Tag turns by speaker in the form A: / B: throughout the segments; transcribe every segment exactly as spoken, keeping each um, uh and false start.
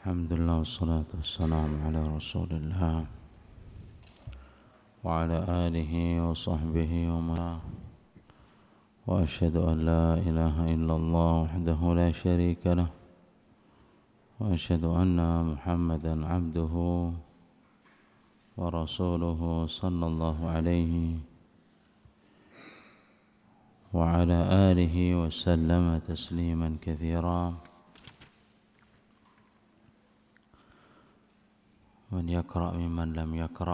A: Alhamdulillah wassalatu wassalamu ala rasulillah wa ala alihi wa sahbihi wa man wa asyhadu an la ilaha illallah wahdahu la syarika lah wa asyhadu anna Muhammadan abduhu wa rasuluhu sallallahu alaihi wa ala alihi wa sallama tasliman katsira. Man yaqra' mimman lam yaqra'.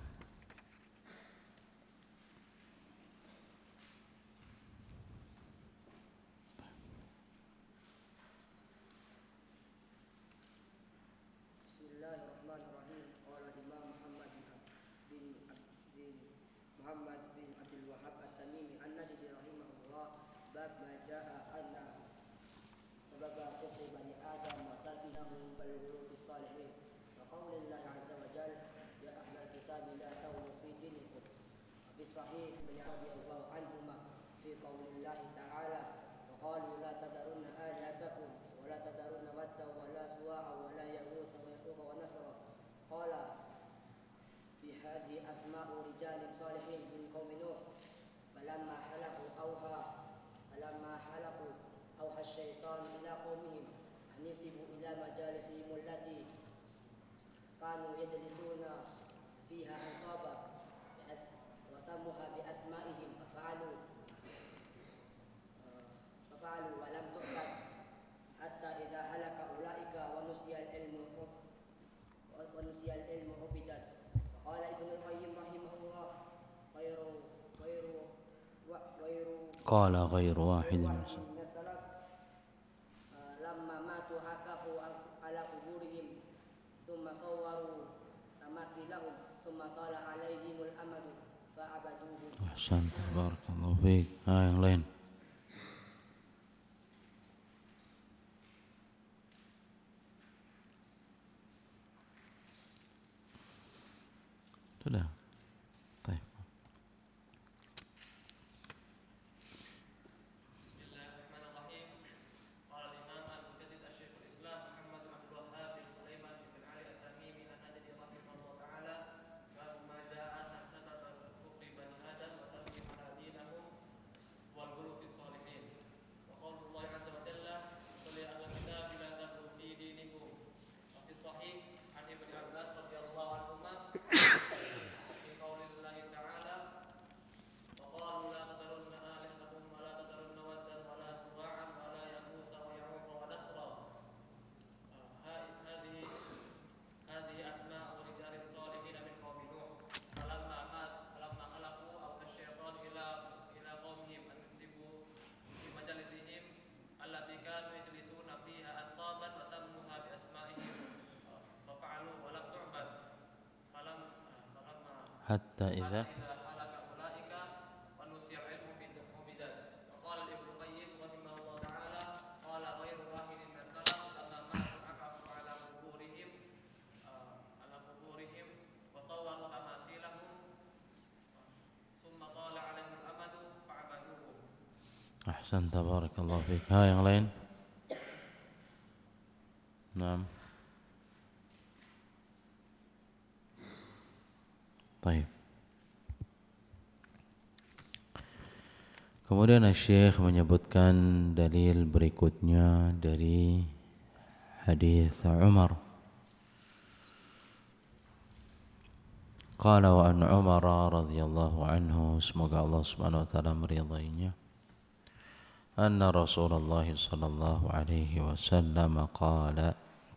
B: Bismillahirrahmanirrahim. Qala Imam Muhammad bin bin Muhammad bin Abdul Wahhab At-Tamimi An-Najdi rahimahullah, bab ma jaa anna sababa kufri bani Adam wa tarkihum bal fi salihin. وقول الله عز وجل يا أهل الكتاب لا تغلوا في دينكم. وفي الصحيح من رضي الله عنهما في قول الله تعالى وقالوا لا تذرن آلهتكم ولا تذرن ودا ولا سواعا ولا يغوث ويعوق ونسرا. قال في هذه أسماء رجال صالحين من قوم نوح. فلما حلقوا أوحى فلما حلقوا أوحى الشيطان إلى قومهم أن ينسبوا إلى مجالسهم التي كانوا يجلسون فيها أنصابا وسموها بأسمائهم ففعلوا ففعلوا ولم تعبد حتى إذا هلك أولئك ونسي العلم ونسي العلم عبدت. وقال ابن القيم رحمه الله غير غير غير
A: قال غير واحد من
B: السلف لما ماتوا عكفوا على قبورهم ثم صوروا تماثيلهم ثم طال عليهم الأمد فعبدوه.
A: Ahsan, barakallahu fiik. Ah, yang lain. Sudah. Baik.
C: Bismillahirrahmanirrahim. Qala al-Imam al-Mujaddid Syekhul Islam Muhammad bin Abdul Wahhab bin Sulaiman bin Ali At-Tamimi An-Najdi rahimahullah taala, bab ma jaa'a sabab kufri bani Adam wa tarkihim ala dinihim wal ghulu fi shalihin. Wa qaulullah azza wa jalla qul ya ahlal kitab la taghlu fi dinikum. Wa fi sahih an Ibnu Abbas radhiyallahu anhuma fi qaulillahi ta'ala wa qalu la tadharunna alihatakum wa la tadharunna waddan wa la suwa'an wa la yaghutha wa ya'uqa wa nasra. Hadhihi hadhihi asma'u rijalin shalihin min qaumi Nuh. Falamma mat falamma khalaqu aw asy-syaitan ila ila qaumihim an yusibu fi majalisihim allati kanu yajlisuna fiha ansaban wa sammuha bi asma'ihim fa fa'alu wa lam tu'bad. Falam falamma
A: Hatta idza
C: إذا هلك أولئك ونسي العلم عبدت. وقال ابن القيم رحمه الله تعالى قال غير واحد من السلف لما ماتوا عكفوا على قبورهم على قبورهم وصوروا تماثيلهم ثم طال عليهم الأمد فعبدوهم.
A: Ahsan, barakallahu fiik. Ah, yang lain. Naam. Baik. Kemudian Syekh menyebutkan dalil berikutnya dari hadis Umar. Qala wa an Umar radhiyallahu anhu, semoga Allah Subhanahu wa taala meridainya, anna Rasulullah sallallahu alaihi wasallam qala,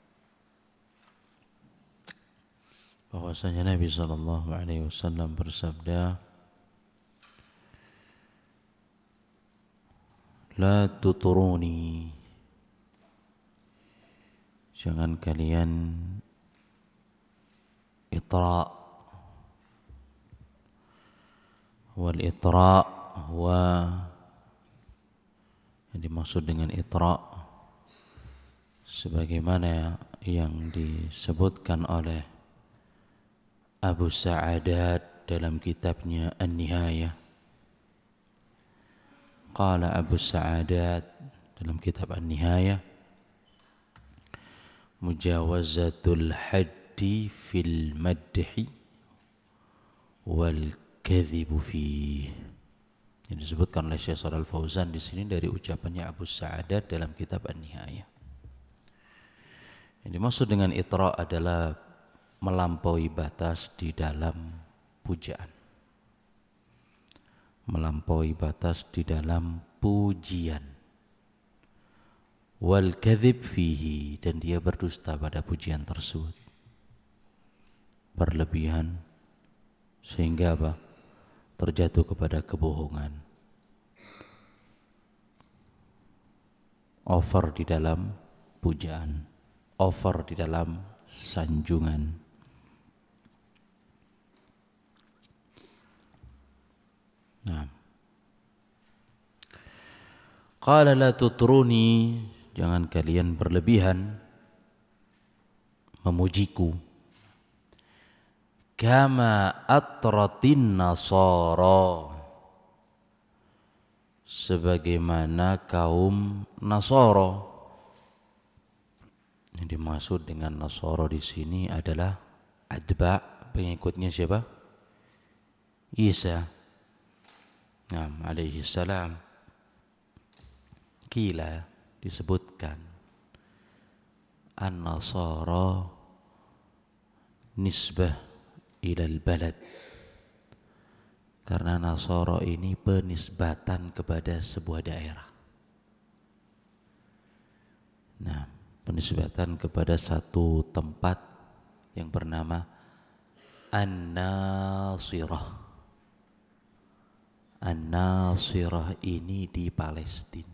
A: bahwasanya Nabi sallallahu alaihi wasallam bersabda, la tuturuni, jangan kalian itra. Wal itra wa, yang dimaksud dengan itra sebagaimana yang disebutkan oleh Abu Sa'adat dalam kitabnya An-Nihayah. Qala Abu Sa'adat dalam kitab An-Nihayah, mujawazatul haddi fil madhi wal kadhibu fih. Yang disebutkan oleh Syekh Shalal Fauzan di sini dari ucapannya Abu Sa'adat dalam kitab An-Nihayah. Yang dimaksud dengan itra adalah melampaui batas di dalam pujaan. Melampaui batas di dalam pujian. Wal kadhib fihi, dan dia berdusta pada pujian tersebut. Berlebihan sehingga apa? Terjatuh kepada kebohongan. Over di dalam pujaan, over di dalam sanjungan. Nah. Qala la tutruni, jangan kalian berlebihan memujiku. Kama atratin nasara, sebagaimana kaum Nasara. Yang dimaksud dengan Nasara di sini adalah adba, pengikutnya siapa? Isa, nah, alaihi salam. Kila, disebutkan an-Nasara nisbah ilal balad, karena Nasara ini penisbatan kepada sebuah daerah. Nah, penisbatan kepada satu tempat yang bernama An-Nasirah. An-Nasirah ini di Palestina.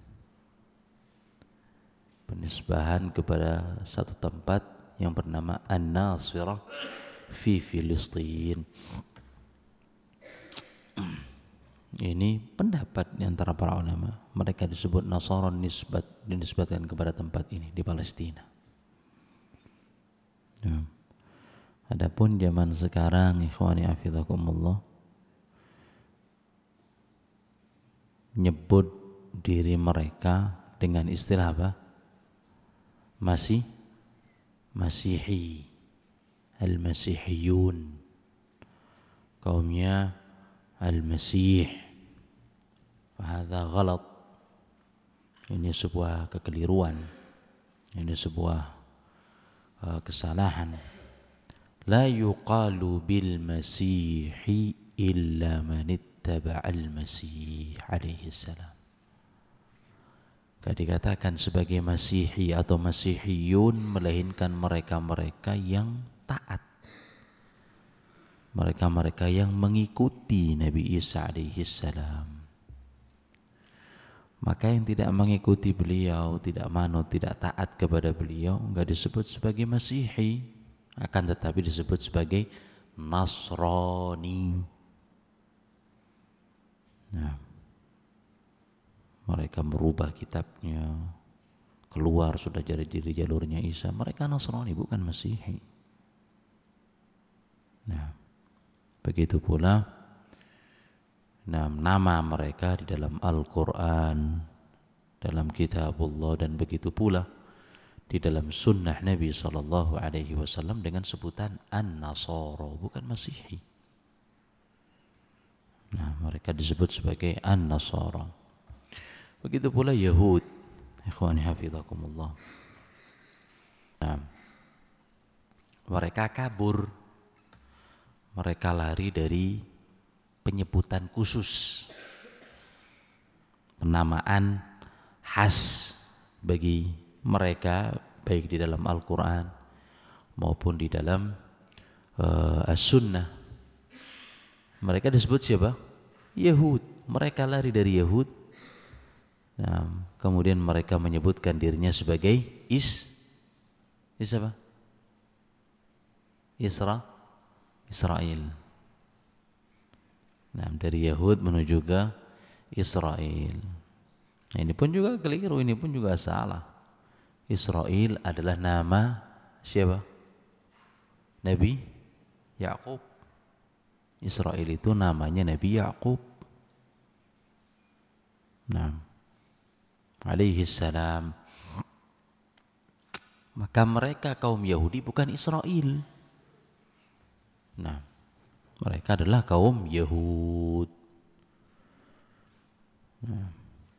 A: Penisbahan kepada satu tempat yang bernama An-Nasirah fi Filistin. Ini pendapat di antara para ulama. Mereka disebut Nasara nisbat, dinisbatkan kepada tempat ini di Palestina. Ya. Adapun zaman sekarang, ikhwani afidakumullah, nyebut diri mereka dengan istilah apa? Masih Masihi, Al-Masihiyun, kaumnya Al-Masih. Hadza ghalat. Ini sebuah kekeliruan. Ini sebuah uh, kesalahan. La yuqalu bil masihi illa man ittaba'al masih alaihi salam. Dikatakan sebagai Masihi atau Masihiyun melainkan mereka-mereka yang taat, mereka-mereka yang mengikuti Nabi Isa alaihi salam. Maka yang tidak mengikuti beliau, tidak manut, tidak taat kepada beliau, enggak disebut sebagai Masihi, akan tetapi disebut sebagai Nasrani. Nah, mereka merubah kitabnya, keluar sudah dari diri jalurnya Isa. Mereka Nasrani, bukan Masihi. Nah, begitu pula nah, nama mereka di dalam Al-Quran, dalam Kitabullah, dan begitu pula di dalam Sunnah Nabi Sallallahu Alaihi Wasallam dengan sebutan An-Nasara, bukan Masihi. Nah, mereka disebut sebagai An-Nasara. Begitu pula Yahud, ikhwani hafizakumullah. Nah, mereka kabur, mereka lari dari penyebutan khusus, penamaan khas bagi mereka, baik di dalam Al-Quran maupun di dalam uh, As-Sunnah. Mereka disebut siapa? Yahud. Mereka lari dari Yahud. Nah, kemudian mereka menyebutkan dirinya sebagai Is, Is apa? Isra, Israel. Nah, dari Yahud menuju ke Israel. Nah, ini pun juga keliru, ini pun juga salah. Israel adalah nama siapa? Nabi Yakub. Israel itu namanya Nabi Yakub. Nah, alaihi salam. Maka mereka kaum Yahudi bukan Israel. Nah, mereka adalah kaum Yahud. Nah,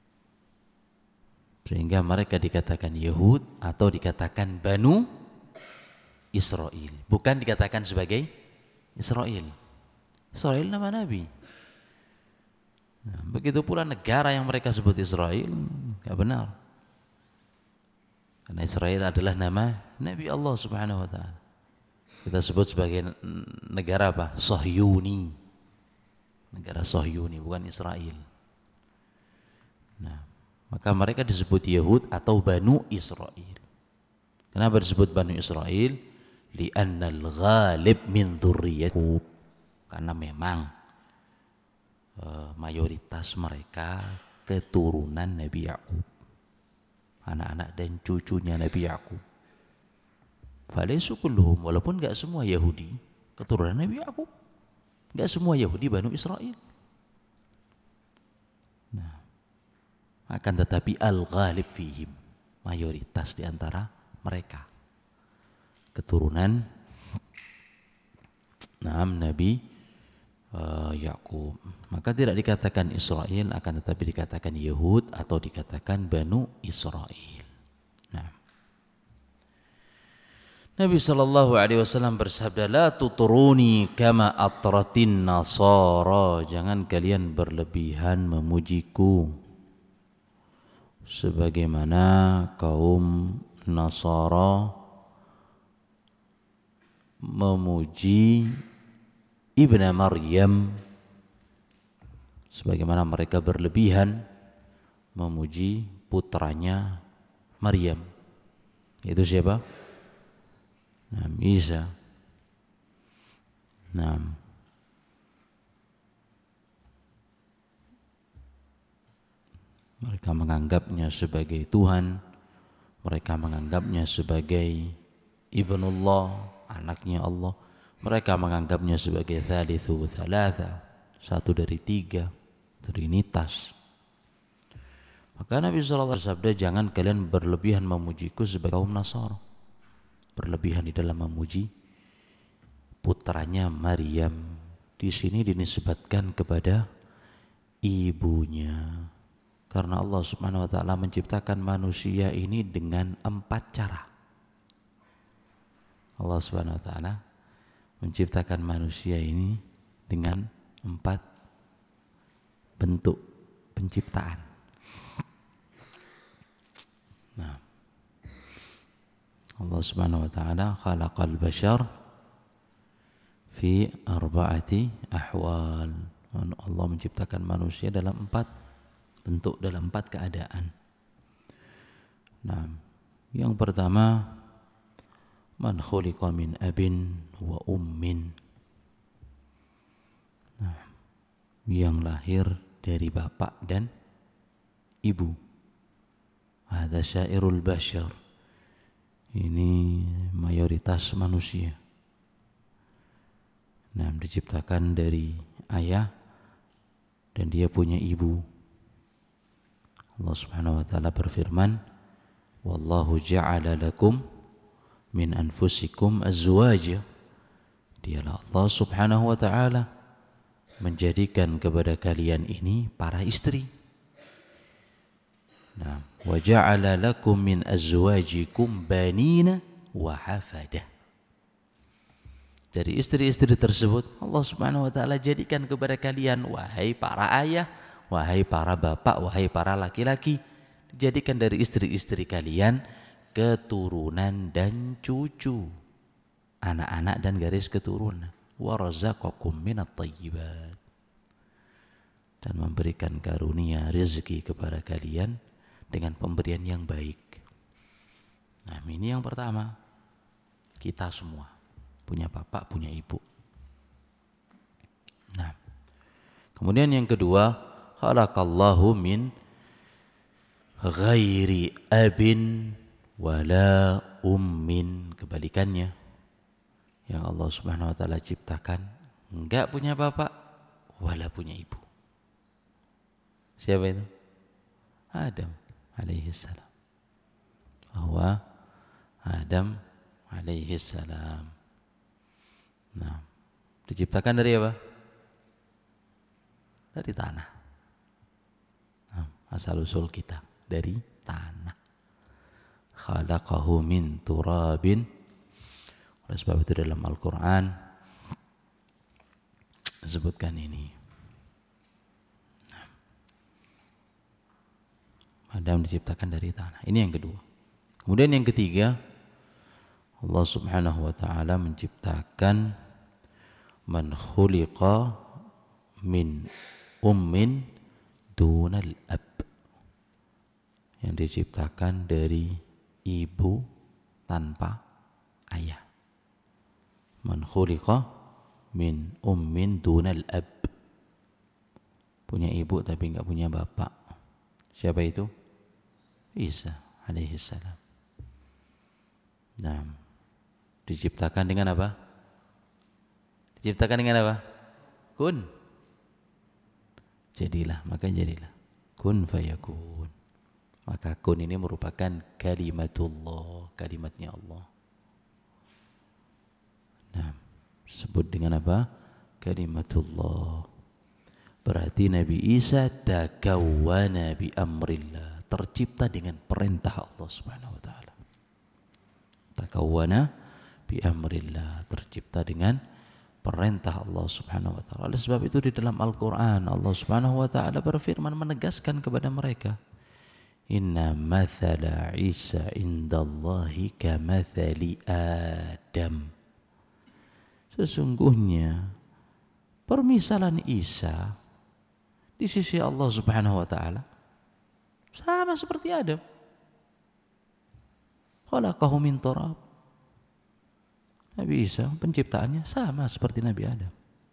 A: sehingga mereka dikatakan Yahud atau dikatakan Banu Israel, bukan dikatakan sebagai Israel. Israel nama Nabi. Nah, begitu pula negara yang mereka sebut Israel, enggak benar. Karena Israel adalah nama Nabi Allah Subhanahu wa taala. Kita sebut sebagai negara apa? Sahyuni. Negara Sahyuni, bukan Israel. Nah, maka mereka disebut Yahud atau Banu Israel. Kenapa disebut Banu Israel? Li'annal ghalib min dzurriyyat Yaqub. Karena memang uh, mayoritas mereka keturunan Nabi Yakub, anak-anak dan cucunya Nabi Yakub. Falaysu kulluhum, walaupun enggak semua Yahudi keturunan Nabi Yakub. Enggak semua Yahudi Banu Israel. Nah, akan tetapi al-ghalib fihim, mayoritas di antara mereka keturunan Naam Nabi uh, Yakub. Maka tidak dikatakan Israel, akan tetapi dikatakan Yahud atau dikatakan Banu Israel. Nah, Nabi sallallahu alaihi wasallam bersabda, la tuturuni kama atratin nasara, jangan kalian berlebihan memujiku sebagaimana kaum Nasara memuji Ibnu Maryam, sebagaimana mereka berlebihan memuji putranya Maryam. Itu siapa? Nah, Isa. Nah, mereka menganggapnya sebagai Tuhan, mereka menganggapnya sebagai Ibnullah, anaknya Allah. Mereka menganggapnya sebagai thalithu thalatha, satu dari tiga, trinitas. Maka Nabi shallallahu alaihi wasallam bersabda, jangan kalian berlebihan memujiku sebagai kaum Nasara, berlebihan di dalam memuji putranya Maryam. Di sini dinisbatkan kepada ibunya, karena Allah Subhanahu wa taala menciptakan manusia ini dengan empat cara. Allah Subhanahu wa taala menciptakan manusia ini dengan empat bentuk penciptaan. Nah, Allah Subhanahu wa taala khalaqal bashar fi arba'ati ahwal. Allah menciptakan manusia dalam empat bentuk, dalam empat keadaan. Nah, yang pertama, man khuliqa min abin wa ummin. Nah, yang lahir dari bapak dan ibu. Hadza syairul bashar. Ini mayoritas manusia. Nah, diciptakan dari ayah dan dia punya ibu. Allah Subhanahu wa taala berfirman, wallahu ja'ala lakum min anfusikum azwaja. Dialah Allah Subhanahu wa taala menjadikan kepada kalian ini para istri. Nah, wa ja'ala lakum min azwajikum banina wa hafadah. Dari istri-istri tersebut Allah Subhanahu wa taala jadikan kepada kalian, wahai para ayah, wahai para bapak, wahai para laki-laki, jadikan dari istri-istri kalian keturunan dan cucu, anak-anak dan garis keturunan. Wa razaqakum minat thayyibat, dan memberikan karunia rezeki kepada kalian dengan pemberian yang baik. Nah, ini yang pertama. Kita semua punya bapak, punya ibu. Nah, kemudian yang kedua, khalaqallahu min ghairi abin wala ummin. Kebalikannya, yang Allah Subhanahu wa taala ciptakan enggak punya bapak wala punya ibu. Siapa itu? Adam alaihi salam. Bahwa Adam alaihi salam. Nah, diciptakan dari apa? Dari tanah. Nah, asal usul kita dari tanah. Khalaqahu min turabin. Oleh sebab itu dalam Al-Quran disebutkan ini. Adam diciptakan dari tanah. Ini yang kedua. Kemudian yang ketiga, Allah Subhanahu wa taala menciptakan man khuliqa min ummin dunal ab. Yang diciptakan dari ibu tanpa ayah. Man khuliqa min ummin dunal ab. Punya ibu tapi enggak punya bapak. Siapa itu? Isa alaihi salam. Nah, diciptakan dengan apa? Diciptakan dengan apa? Kun. Jadilah, maka jadilah. Kun fayakun. Maka kun ini merupakan kalimatullah, kalimatnya Allah. Nah, disebut dengan apa? Kalimatullah. Berarti Nabi Isa takawwana bi amrillah, tercipta dengan perintah Allah Subhanahu wa taala. Takawwana bi amrillah, tercipta dengan perintah Allah Subhanahu wa taala. Oleh sebab itu di dalam Al-Qur'an Allah Subhanahu wa taala berfirman menegaskan kepada mereka, inna mathala Isa indallahi kamathali Adam. Sesungguhnya permisalan Isa di sisi Allah Subhanahu wa taala sama seperti Adam. Khalaqahu min turab. Nabi Isa penciptaannya sama seperti Nabi Adam.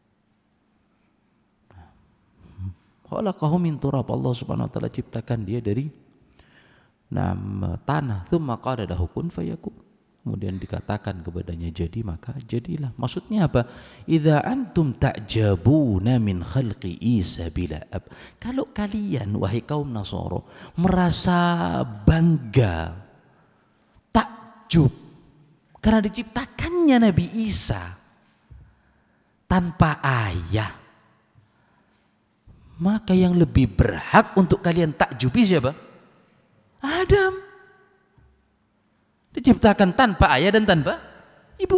A: Khalaqahu min turab. Allah Subhanahu wa taala ciptakan dia dari nama tanah. Tsumma qala lahu kun fayakun. Kemudian dikatakan kepadanya jadi, maka jadilah. Maksudnya apa? Idza antum ta'jabuna min khalqi Isa bila ab. Kalau kalian wahai kaum Nasara merasa bangga, takjub karena diciptakannya Nabi Isa tanpa ayah, maka yang lebih berhak untuk kalian takjubi siapa? Adam. Diciptakan tanpa ayah dan tanpa ibu.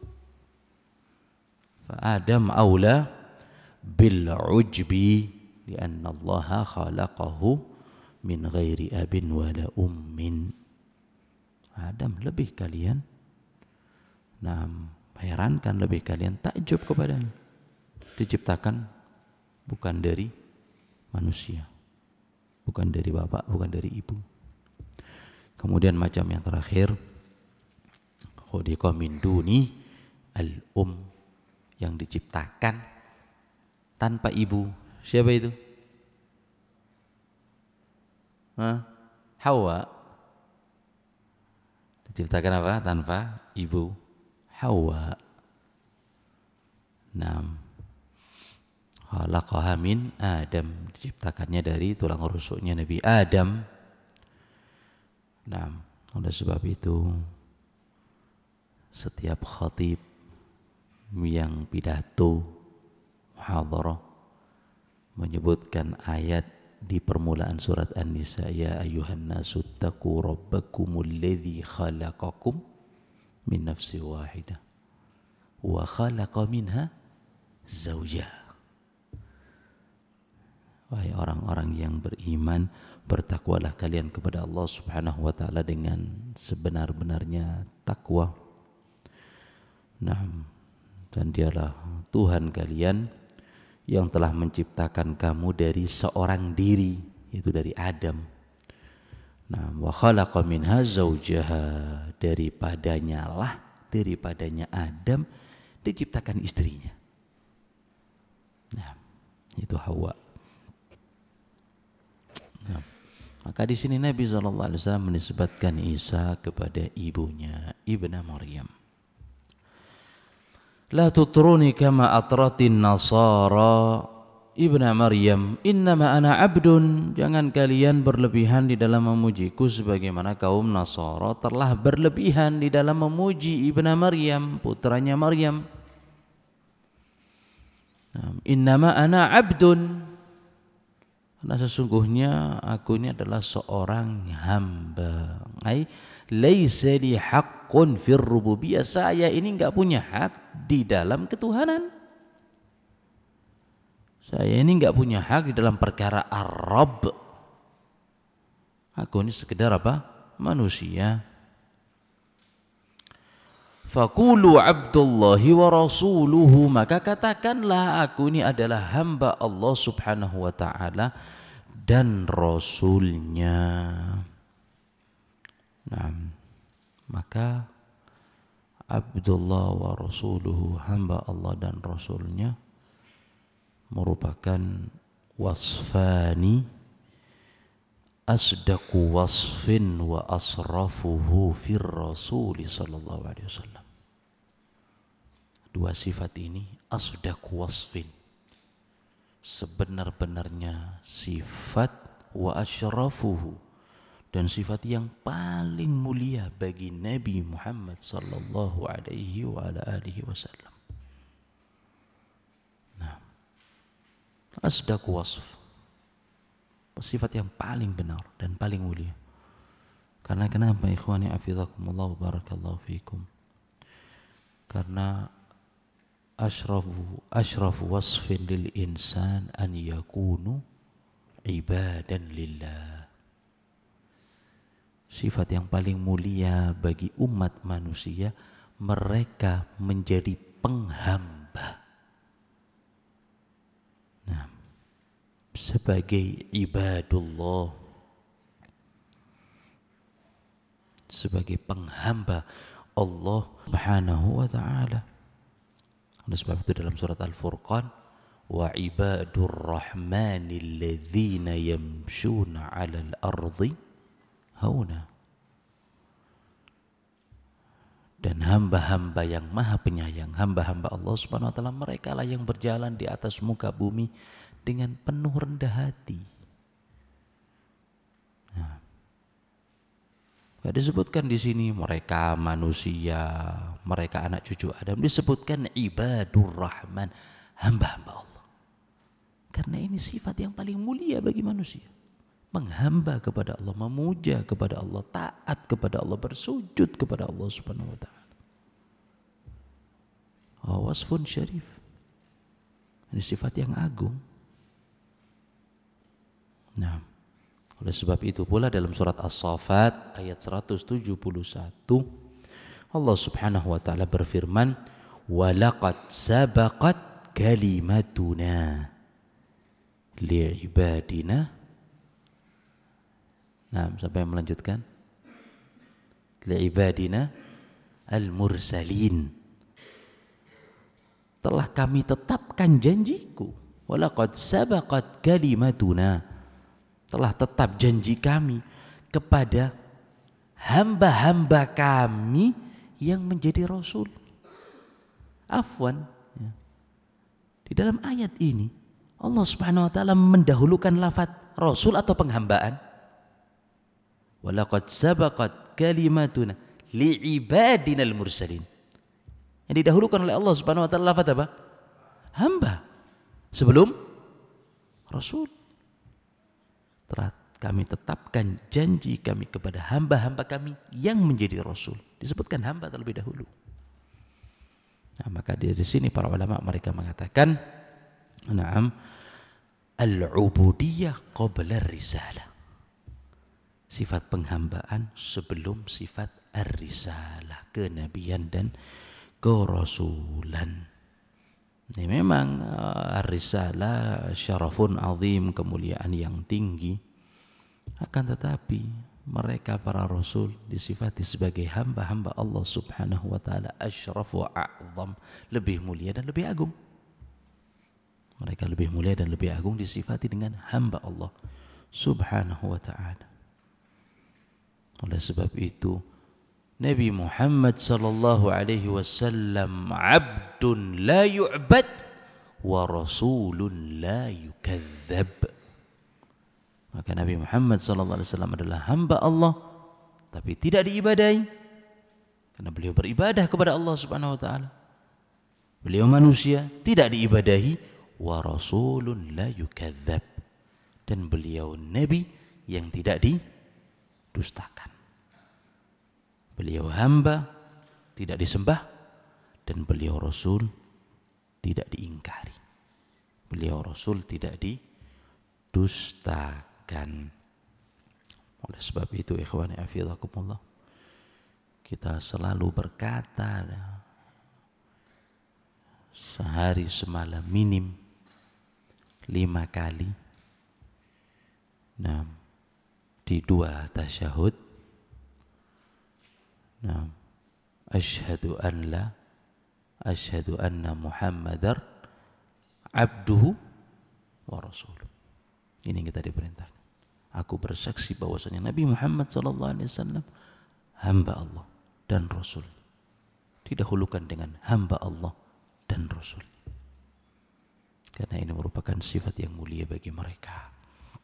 A: Fa Adam aula bil ujbi lianna Allah khalaqahu min ghairi abin wala ummin. Adam lebih kalian, nah, herankan lebih kalian takjub kepadanya. Diciptakan bukan dari manusia, bukan dari bapak, bukan dari ibu. Kemudian macam yang terakhir, khuliqa min duni al-um, yang diciptakan tanpa ibu. Siapa itu? Hah? Hawa. Diciptakan apa? Tanpa ibu. Hawa. Naam. Khalaqaha min Adam, diciptakannya dari tulang rusuknya Nabi Adam. Nah, oleh sebab itu setiap khatib yang pidato muhadharah menyebutkan ayat di permulaan surat An-Nisa, ya ayyuhan nasu taqu rabbakumul ladzi khalaqakum min nafsin wahidah wa khalaqa minha zawjaha. Wahai orang-orang yang beriman, bertakwalah kalian kepada Allah Subhanahu wa taala dengan sebenar-benarnya takwa. Nah, dan dialah Tuhan kalian yang telah menciptakan kamu dari seorang diri, yaitu dari Adam. Nah, wa khalaqa minha zawjaha, daripadanya lah, daripadanya Adam diciptakan istrinya. Nah, itu Hawa. Nah, maka di sini Nabi shallallahu alaihi wasallam menisbatkan Isa kepada ibunya, Ibna Maryam. La tutruni kama atratin nasara ibna Maryam, innama ana abdun, jangan kalian berlebihan di dalam memujiku sebagaimana kaum Nasara telah berlebihan di dalam memuji ibna Maryam, putranya Maryam. Innama ana abdun, karena sesungguhnya aku ini adalah seorang hamba. Ai laisa li haqqun fir rububiyyah, saya ini enggak punya hak di dalam ketuhanan. Saya ini enggak punya hak di dalam perkara ar-rabb. Aku ini sekedar apa? Manusia. Faqulu abdullahi wa rasuluhu, maka katakanlah aku ini adalah hamba Allah subhanahu wa ta'ala dan rasulnya. Nah, maka Abdullah wa rasuluhu, hamba Allah dan rasulnya, merupakan wasfani asdaqu wasfin wa asrafuhu fir rasuli sallallahu alaihi wasallam. Dua sifat ini asdaqu wasfin, sebenar-benarnya sifat, wa asyrafuhu, dan sifat yang paling mulia bagi Nabi Muhammad sallallahu alaihi wa ala alihi wasallam. Nah, asdaqu wasf, sifat yang paling benar dan paling mulia. Karena kenapa ikhwani afizakumullah wa barakallahu fikum? Karena asyrafu asyrafu wasfin lil insan an yakunu ibadan lillah. Sifat yang paling mulia bagi umat manusia, mereka menjadi penghamba. Nah, sebagai ibadullah, sebagai penghamba Allah Subhanahu wa ta'ala. Oleh sebab itu dalam surat Al-Furqan, wa ibadur rahmanil ladzina yamshuna 'alal ardi hauna, dan hamba-hamba yang maha penyayang, hamba-hamba Allah Subhanahu wa ta'ala, mereka lah yang berjalan di atas muka bumi dengan penuh rendah hati. Nah, gak disebutkan di sini mereka manusia, mereka anak cucu Adam, disebutkan ibadur rahman, hamba-hamba Allah. Karena ini sifat yang paling mulia bagi manusia, menghamba kepada Allah, memuja kepada Allah, taat kepada Allah, bersujud kepada Allah Subhanahu wa ta'ala. Wasfun syarif, ini sifat yang agung. Nah, oleh sebab itu pula dalam surat As-Saffat ayat seratus tujuh puluh satu, Allah Subhanahu wa ta'ala berfirman, walaqad sabaqat kalimatuna li'ibadina. Nah, sampai melanjutkan li'ibadina al-mursalin, telah kami tetapkan janjiku. Walaqad sabaqat kalimatuna, telah tetap janji kami kepada hamba-hamba kami yang menjadi rasul. Afwan, ya. Di dalam ayat ini Allah Subhanahu wa ta'ala mendahulukan lafaz rasul atau penghambaan. Walaqad sabaqat kalimatuna li'ibadinal mursalin. Yang didahulukan oleh Allah Subhanahu wa ta'ala lafaz apa? Hamba sebelum rasul. Telah kami tetapkan janji kami kepada hamba-hamba kami yang menjadi rasul. Disebutkan hamba terlebih dahulu. Nah, maka dari sini para ulama mereka mengatakan, na'am, al-ubudiyah qabla ar-risalah. Sifat penghambaan sebelum sifat ar-risalah, kenabian dan kerasulan. Ini memang uh, ar-risalah syarafun azim, kemuliaan yang tinggi. Akan tetapi mereka para rasul disifati sebagai hamba-hamba Allah Subhanahu wa ta'ala, asyraf wa a'zam, lebih mulia dan lebih agung. Mereka lebih mulia dan lebih agung disifati dengan hamba Allah Subhanahu wa ta'ala. Oleh sebab itu Nabi Muhammad sallallahu alaihi wasallam abdun la yu'bad wa rasulun la yukadzdzab. Maka Nabi Muhammad sallallahu alaihi wasallam adalah hamba Allah tapi tidak diibadahi karena beliau beribadah kepada Allah Subhanahu wa taala. Beliau manusia, tidak diibadahi, wa rasulun la yukadzdzab, dan beliau nabi yang tidak didustakan. Beliau hamba, tidak disembah, dan beliau rasul tidak diingkari. Beliau rasul tidak didustakan. Oleh sebab itu ikhwani hafizakumullah, kita selalu berkata sehari semalam minim lima kali, nah, di dua tasyahud, nah, asyhadu an la asyhadu anna Muhammadar abduhu wa rasuluh. Ini yang kita diperintahkan. Aku bersaksi bahwasanya Nabi Muhammad sallallahu alaihi wasallam hamba Allah dan Rasul. Didahulukan dengan hamba Allah dan Rasul, karena ini merupakan sifat yang mulia bagi mereka.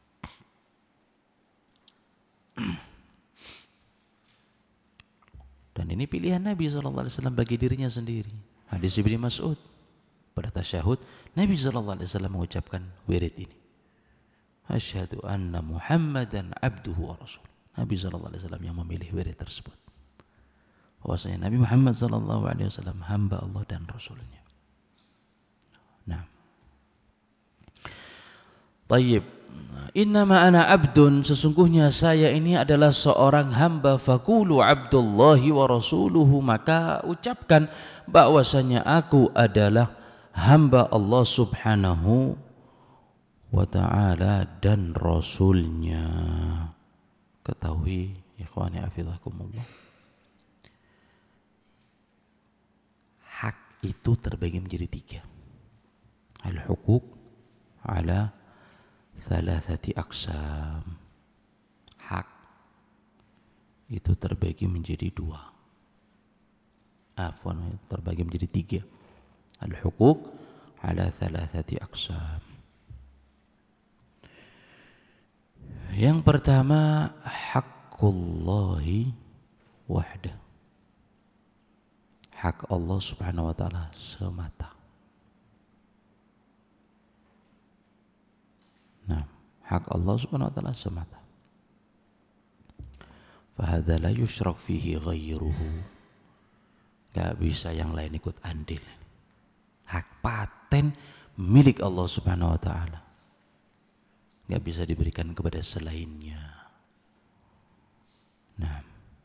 A: Dan ini pilihan Nabi shallallahu alaihi wasallam bagi dirinya sendiri. Hadis Ibnu Mas'ud, pada tasyahud Nabi shallallahu alaihi wasallam mengucapkan wirid ini, asyhadu anna Muhammadan abduhu wa rasul. Nabi shallallahu alaihi wasallam yang memilih wirid tersebut, bahwasanya Nabi Muhammad shallallahu alaihi wasallam hamba Allah dan Rasulnya. Nah, tayyib. Innama ana abdun, sesungguhnya saya ini adalah seorang hamba. Faqulu abdullahi wa rasuluhu, maka ucapkan bahwasanya aku adalah hamba Allah subhanahu wa ta'ala dan Rasulnya. Ketahui ikhwani hafizakumullah, hak itu terbagi menjadi tiga. Al-huquq ala thalathati aqsam. Hak itu terbagi menjadi dua. Afwan, terbagi menjadi tiga. Al-huquq ala thalathati aqsam. Yang pertama, haqqullahi wahdah. Hak Allah subhanahu wa ta'ala semata. Nah, hak Allah subhanahu wa ta'ala semata. Fahadha la yushrak fihi ghairuhu. Gak bisa yang lain ikut andil. Hak paten milik Allah subhanahu wa ta'ala, gak bisa diberikan kepada selainnya. Nah,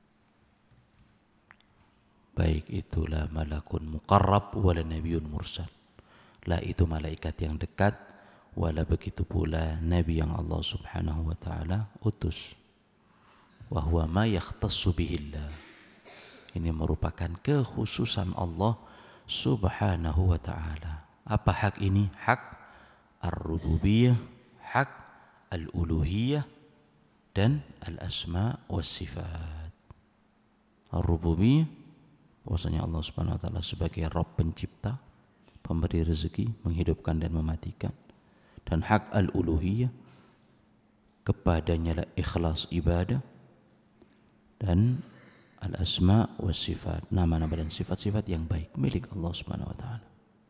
A: baik itulah malakun muqarrab wala nabiyyun mursal. La itu malaikat yang dekat, wala begitu pula nabi yang Allah subhanahu wa ta'ala utus. Wa huwa ma yakhtassu bihillah. Ini merupakan kekhususan Allah subhanahu wa ta'ala. Apa hak ini? Hak ar-rububiyah, hak al-uluhiyah, dan al-asma wa sifat. Ar-rububiyah, bahwasanya Allah subhanahu wa ta'ala sebagai Rabb pencipta, pemberi rezeki, menghidupkan dan mematikan. Dan hak al-uluhiyah, kepadanya lah ikhlas ibadah. Dan al-asma wa sifat, nama-nama dan sifat-sifat yang baik milik Allah subhanahu wa ta'ala,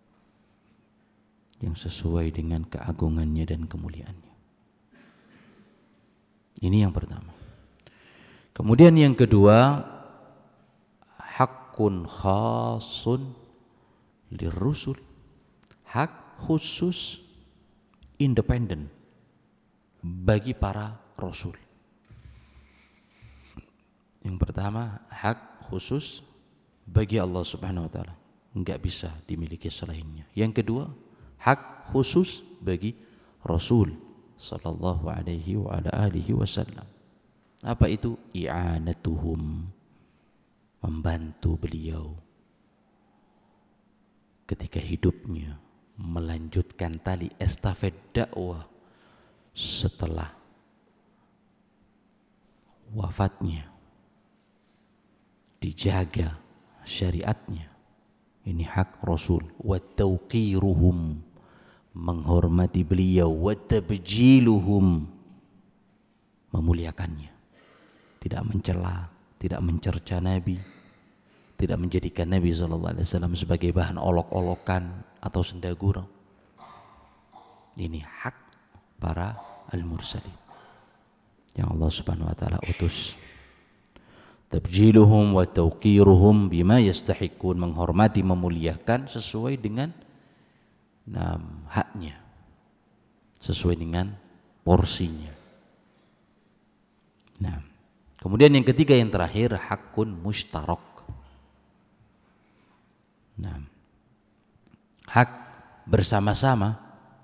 A: yang sesuai dengan keagungannya dan kemuliaannya. Ini yang pertama. Kemudian yang kedua, hakun khasun lirrusul. Hak khusus independen bagi para rasul. Yang pertama, hak khusus bagi Allah subhanahu wa ta'ala, enggak bisa dimiliki selainnya. Yang kedua, hak khusus bagi Rasul sallallahu alaihi wa ala alihi wasallam. Apa itu? I'anatuhum, membantu beliau ketika hidupnya, melanjutkan tali estafet dakwah setelah wafatnya, dijaga syariatnya. Ini hak Rasul. Wa tauqiruhum, menghormati beliau, wa tabjiluhum, memuliakannya, tidak mencela, tidak mencerca Nabi, tidak menjadikan Nabi shallallahu alaihi wasallam sebagai bahan olok-olokan atau sendagurau. Ini hak para al-mursalin yang Allah subhanahu wa ta'ala utus. Tabjiluhum wa tawqiruhum bima yastahiqun, menghormati, memuliakan sesuai dengan nah, haknya, sesuai dengan porsinya. Nah, kemudian yang ketiga, yang terakhir, hakun mushtarak. Nah, hak bersama-sama,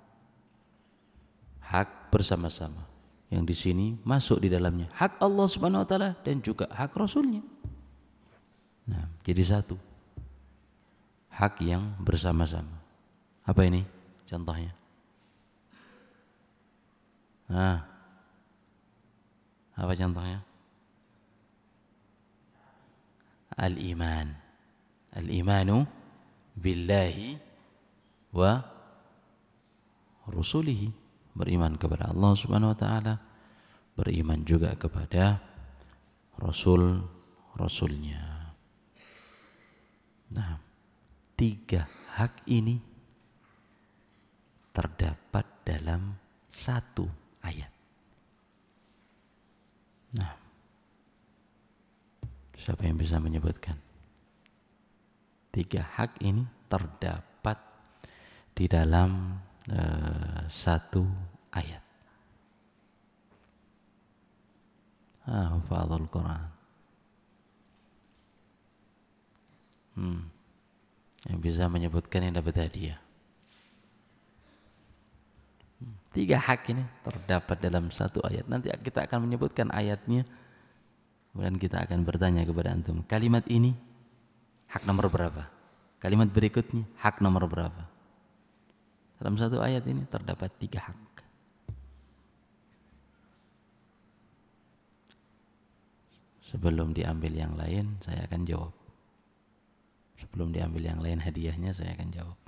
A: hak bersama-sama yang di sini masuk di dalamnya hak Allah Subhanahu wa taala dan juga hak Rasulnya. Nah, jadi satu hak yang bersama-sama. Apa ini contohnya? Nah, apa contohnya? Al-iman, al-imanu billahi wa rusulihi, beriman kepada Allah Subhanahu wa taala, beriman juga kepada Rasul Rasulnya. Nah, tiga hak ini terdapat dalam satu ayat. Nah, siapa yang bisa menyebutkan? Tiga hak ini terdapat di dalam uh, satu ayat. Ah, hafadzul Quran. Hmm. Yang bisa menyebutkan yang dapat hadiah. Hmm. Tiga hak ini terdapat dalam satu ayat. Nanti kita akan menyebutkan ayatnya. Kemudian kita akan bertanya kepada antum, kalimat ini hak nomor berapa? Kalimat berikutnya hak nomor berapa? Dalam satu ayat ini terdapat tiga hak. Sebelum diambil yang lain, saya akan jawab. Sebelum diambil yang lain hadiahnya, saya akan jawab.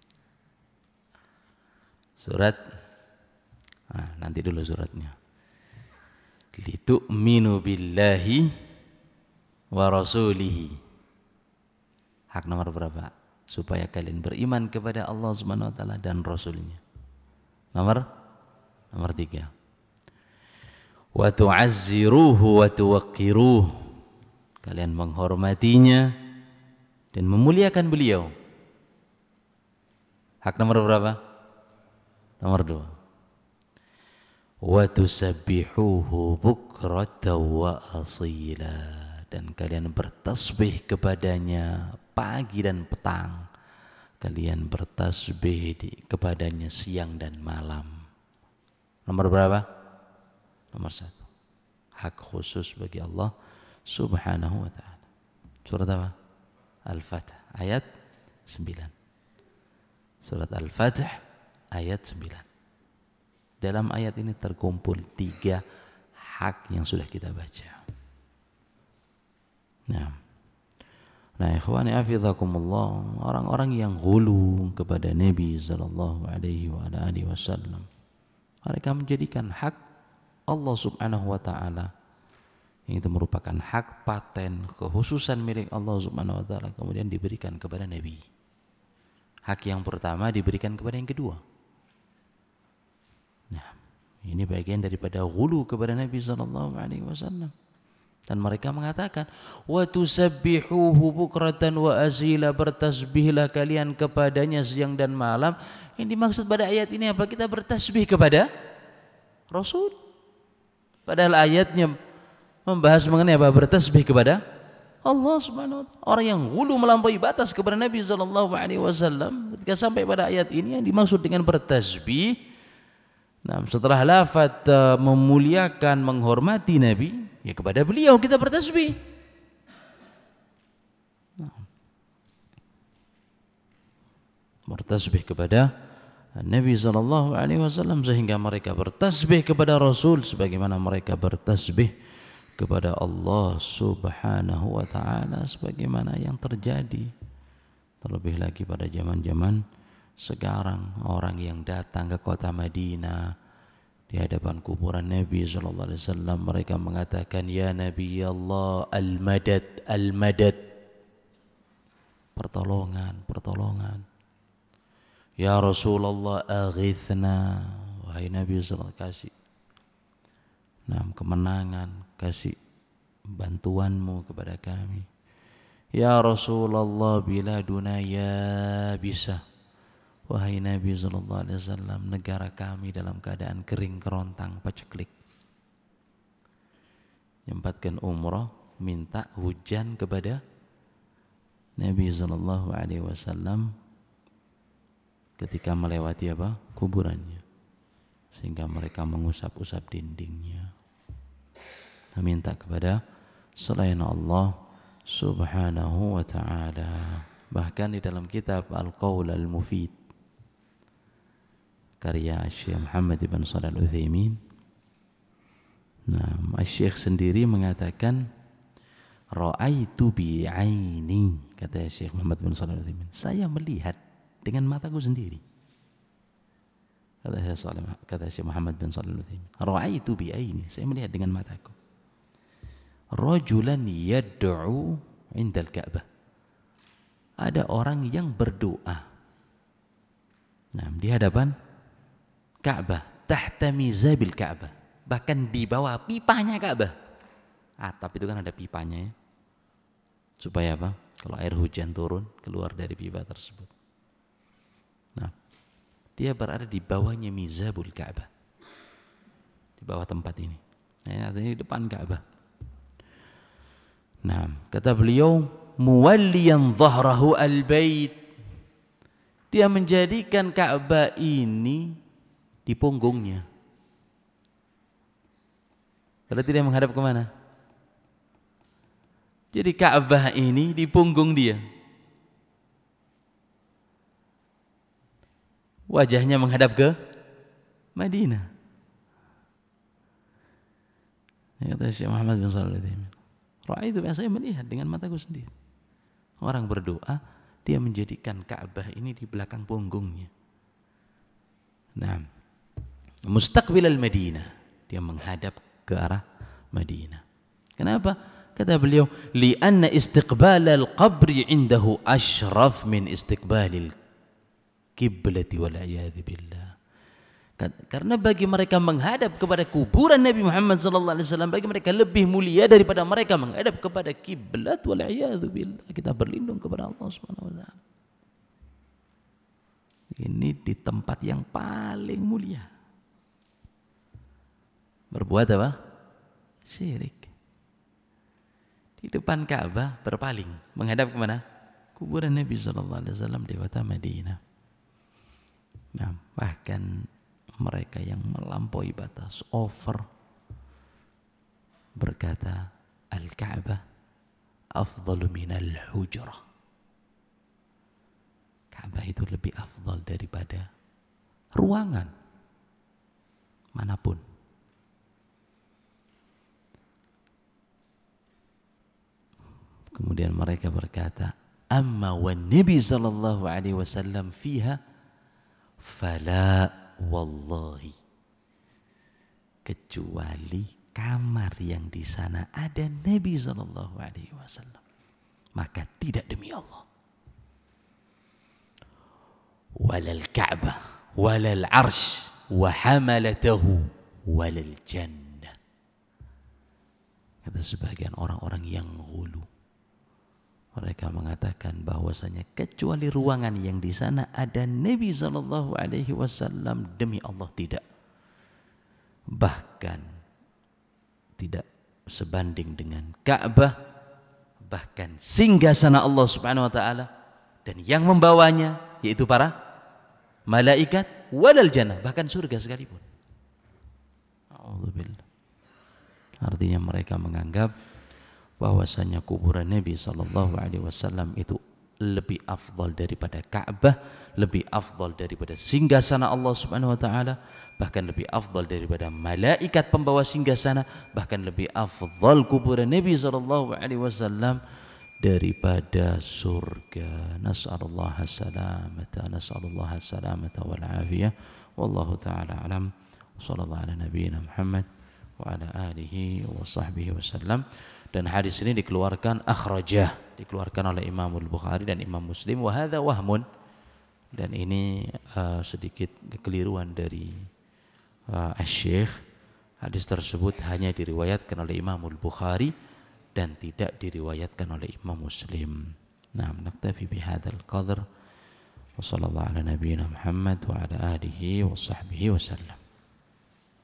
A: Surat, nah, nanti dulu suratnya. Litu'minu billahi wa rasulihi. Hak nomor berapa? Supaya kalian beriman kepada Allah Subhanahu wa taala dan Rasulnya. Nomor nomor tiga. Wa tu'azziruhu wa tuwaqqiruh. Kalian menghormatinya dan memuliakan beliau. Hak nomor berapa? Nomor dua. Wa tusabbihuhu bukratan wa asila, dan kalian bertasbih kepadanya pagi dan petang. Kalian bertasbih di, kepadanya siang dan malam. Nomor berapa? Nomor satu. Hak khusus bagi Allah Subhanahu wa ta'ala. Surat apa? Al-Fath ayat sembilan. Surat Al-Fath ayat sembilan. Dalam ayat ini terkumpul tiga hak yang sudah kita baca. Nah, nah ikhwani afizakumullah, orang-orang yang ghulu kepada Nabi sallallahu alaihi wa alihi wasallam, mereka menjadikan hak Allah Subhanahu wa taala yang itu merupakan hak paten, kekhususan milik Allah Subhanahu wa taala, kemudian diberikan kepada Nabi. Hak yang pertama diberikan kepada yang kedua. Nah, ini bagian daripada ghulu kepada Nabi sallallahu alaihi wasallam. Dan mereka mengatakan, wa tusabbihuhu bukratan wa asila, bertasbihlah kalian kepadanya siang dan malam. Yang dimaksud pada ayat ini apa? Kita bertasbih kepada Rasul. Padahal ayatnya membahas mengenai apa? Bertasbih kepada Allah Subhanahu wa taala. Orang yang ghulu melampaui batas kepada Nabi sallallahu alaihi wasallam, ketika sampai pada ayat ini yang dimaksud dengan bertasbih, nah, setelah lafaz uh, memuliakan, menghormati Nabi, ya kepada beliau kita bertasbih. Nah, bertasbih kepada Nabi sallallahu alaihi wasallam, sehingga mereka bertasbih kepada Rasul sebagaimana mereka bertasbih kepada Allah Subhanahu wa taala, sebagaimana yang terjadi terlebih lagi pada zaman-zaman Sekarang orang yang datang ke kota Madinah di hadapan kuburan Nabi sallallahu alaihi wasallam, mereka mengatakan, ya Nabi Allah, al-madad, al-madad, pertolongan, pertolongan. Ya Rasulullah, aghithna, wahai Nabi sallallahu alaihi wasallam, kasih nah, kemenangan, kasih bantuanmu kepada kami. Ya Rasulullah, biladuna ya bisa, wahai Nabi sallallahu alaihi wasallam, negara kami dalam keadaan kering kerontang paceklik. Nyempatkan umrah, minta hujan kepada Nabi sallallahu alaihi wasallam ketika melewati apa? Kuburannya, sehingga mereka mengusap-usap dindingnya. Minta kepada selain Allah subhanahu wa ta'ala. Bahkan di dalam kitab Al-Qaul Al-Mufid karya Syekh Muhammad bin Shalih Al-Utsaimin, nah, Syekh sendiri mengatakan, ra'aitu bi'aini, kata Syekh Muhammad bin Shalih Al-Utsaimin, saya melihat dengan mataku sendiri. Kata Syekh, kata Syekh Muhammad bin Shalih Al-Utsaimin, ra'aitu bi'aini, saya melihat dengan mataku. Rajulan yad'u 'indal Ka'bah, ada orang yang berdoa, nah, di hadapan Ka'bah, tahta mizabil Ka'bah, bahkan di bawah pipanya Ka'bah. Atap itu kan ada pipanya ya, supaya apa? Kalau air hujan turun keluar dari pipa tersebut. Nah, dia berada di bawahnya mizabul Ka'bah, di bawah tempat ini. Nah, ini di depan Ka'bah. Nah, kata beliau, muwalliyan dhahrahu al-bait, dia menjadikan Ka'bah ini di punggungnya. Berarti dia menghadap kemana? Jadi Ka'bah ini di punggung dia, wajahnya menghadap ke Madinah. Ya, kata Syekh Muhammad bin Shalih Al-Utsaimin, ra'aitu, saya melihat dengan mataku sendiri. Orang berdoa, dia menjadikan Ka'bah ini di belakang punggungnya. Nah, mustaqbilal Madinah, dia menghadap ke arah Madinah. Kenapa? Kata beliau, li'anna istiqbalal qabri indahu ashraf min istiqbalil kiblati wal a'yadzu billah. Karena bagi mereka menghadap kepada kuburan Nabi Muhammad sallallahu alaihi wasallam, bagi mereka lebih mulia daripada mereka menghadap kepada kiblat wal a'yadzu billah. Kita berlindung kepada Allah Subhanahu wa taala. Ini di tempat yang paling mulia. Berbuat apa? Syirik. Di depan Ka'bah berpaling, menghadap ke mana? Kuburan Nabi sallallahu alaihi wasallam di kota Madinah. Nah, bahkan mereka yang melampaui batas, over, berkata, Al-Ka'bah afdalu minal hujrah. Ka'bah itu lebih afdal daripada ruangan manapun. Kemudian mereka berkata, amma wan Nabi sallallahu alaihi wasallam fiha fala wallahi, kecuali kamar yang di sana ada Nabi sallallahu alaihi wasallam, maka tidak demi Allah. Walal Ka'bah walal arsh wa hamalatahu walal jannah. Kata sebagian orang-orang yang ghulu, mereka mengatakan bahwasanya kecuali ruangan yang di sana ada Nabi sallallahu alaihi wasallam, demi Allah tidak. Bahkan tidak sebanding dengan Ka'bah, bahkan singgasana Allah Subhanahu wa taala dan yang membawanya yaitu para malaikat, walal jannah, bahkan surga sekalipun. A'udzubillah. Artinya mereka menganggap bahwasanya kuburan Nabi sallallahu alaihi wasallam itu lebih afdal daripada Ka'bah, lebih afdal daripada singgasana Allah Subhanahu wa taala, bahkan lebih afdal daripada malaikat pembawa singgasana, bahkan lebih afdal kuburan Nabi sallallahu alaihi wasallam daripada surga. Nas'alullah as-salamata, nas'alullah as-salamata wal afiyah. Wallahu ta'ala alam. Sallallahu ala nabiyyina Muhammad wa ala alihi wa sahbihi wasallam. Dan hadis ini dikeluarkan akhrajah, dikeluarkan oleh Imam Al-Bukhari dan Imam Muslim. Wa hadza wahmun, dan ini uh, sedikit kekeliruan dari uh, Asy-Syaikh. Hadis tersebut hanya diriwayatkan oleh Imam Al-Bukhari dan tidak diriwayatkan oleh Imam Muslim. Nah, naktafi bihadzal qadr. Wa sallallahu ala nabiyyina Muhammad wa ala alihi wa sahbihi wasallam.